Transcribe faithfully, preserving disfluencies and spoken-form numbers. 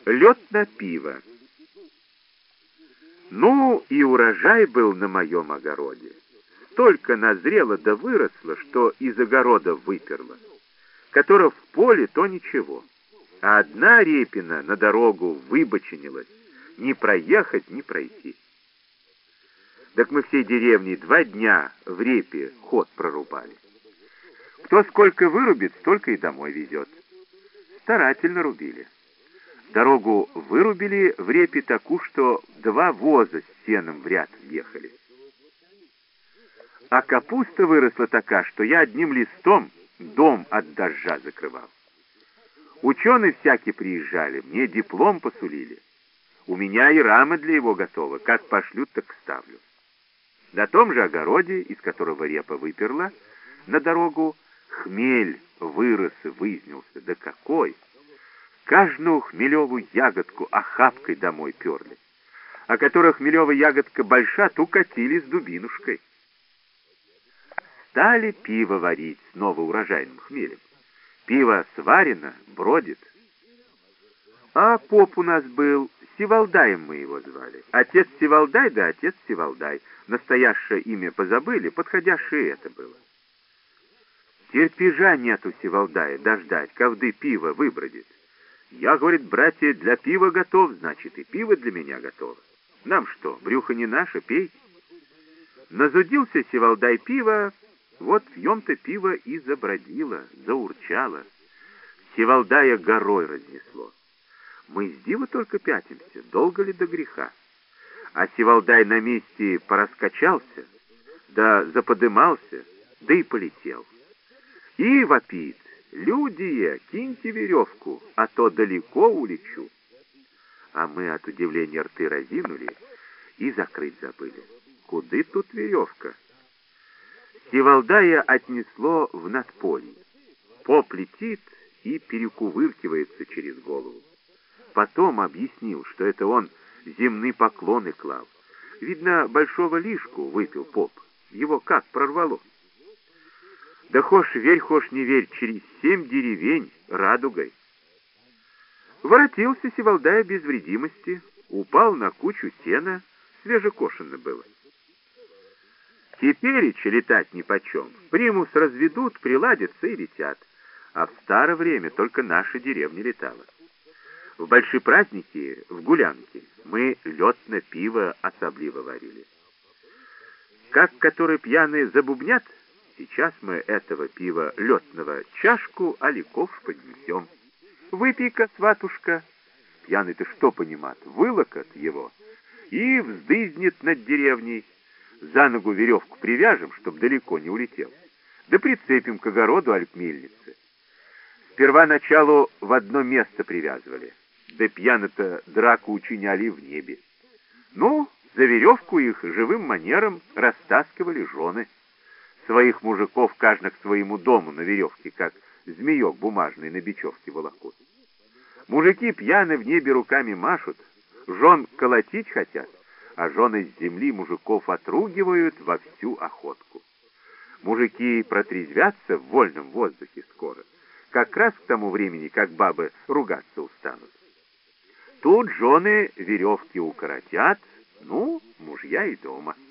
Лед на пиво. Ну, и урожай был на моем огороде. Столько назрело да выросло, что из огорода выперло. Которое в поле, то ничего. А одна репина на дорогу выбоченилась. Ни проехать, ни пройти. Так мы всей деревней два дня в репе ход прорубали. Кто сколько вырубит, столько и домой везет. Старательно рубили. Дорогу вырубили в репе такую, что два воза с сеном в ряд въехали. А капуста выросла такая, что я одним листом дом от дождя закрывал. Ученые всякие приезжали, мне диплом посулили. У меня и рама для его готова, как пошлют, так вставлю. На том же огороде, из которого репа выперла, на дорогу хмель вырос и вызнялся. Да какой! Каждую хмелевую ягодку охапкой домой перли, а которая хмелевая ягодка большая, ту катили с дубинушкой. Стали пиво варить с новоурожайным хмелем. Пиво сварено, бродит. А поп у нас был, Севалдаем мы его звали. Отец Севалдай, да отец Севалдай. Настоящее имя позабыли, подходящее это было. Терпежа нету Севалдая дождать, ковды пиво выбродит. Я, говорит, братья, для пива готов, значит, и пиво для меня готово. Нам что, брюхо не наше, пей. Назудился Севалдай пиво, вот пьем-то пиво и забродило, заурчало. Севалдая горой разнесло. Мы с дива только пятимся, долго ли до греха. А Севалдай на месте пораскачался, да заподымался, да и полетел. И вопит: «Люди, киньте веревку, а то далеко улечу». А мы от удивления рты разинули и закрыть забыли. Куды тут веревка? Севалдая отнесло в надполье. Поп летит и перекувыркивается через голову. Потом объяснил, что это он земные поклоны клал. Видно, большого лишку выпил поп. Его как прорвало? Да хошь верь, хошь не верь, через семь деревень радугой. Воротился Севалдай без вредимости, упал на кучу сена, свежекошено было. Тепереча летать нипочем. Примус разведут, приладятся и летят. А в старое время только наша деревня летала. В большие праздники, в гулянки, мы лед на пиво особливо варили. Как которые пьяные забубнят, сейчас мы этого пива летного чашку оликов поднесем. Выпей-ка, сватушка. Пьяный-то что понимат? Вылокот его. И вздызнет над деревней. За ногу веревку привяжем, чтоб далеко не улетел. Да прицепим к огороду аль к мельнице. Сперва началу в одно место привязывали. Да пьяно-то драку учиняли в небе. Ну, за веревку их живым манером растаскивали жены. Своих мужиков каждый к своему дому на веревке, как змеек бумажный на бечевке волокут. Мужики пьяны в небе руками машут, жен колотить хотят, а жены с земли мужиков отругивают во всю охотку. Мужики протрезвятся в вольном воздухе скоро, как раз к тому времени, как бабы ругаться устанут. Тут жены веревки укоротят, ну, мужья и дома.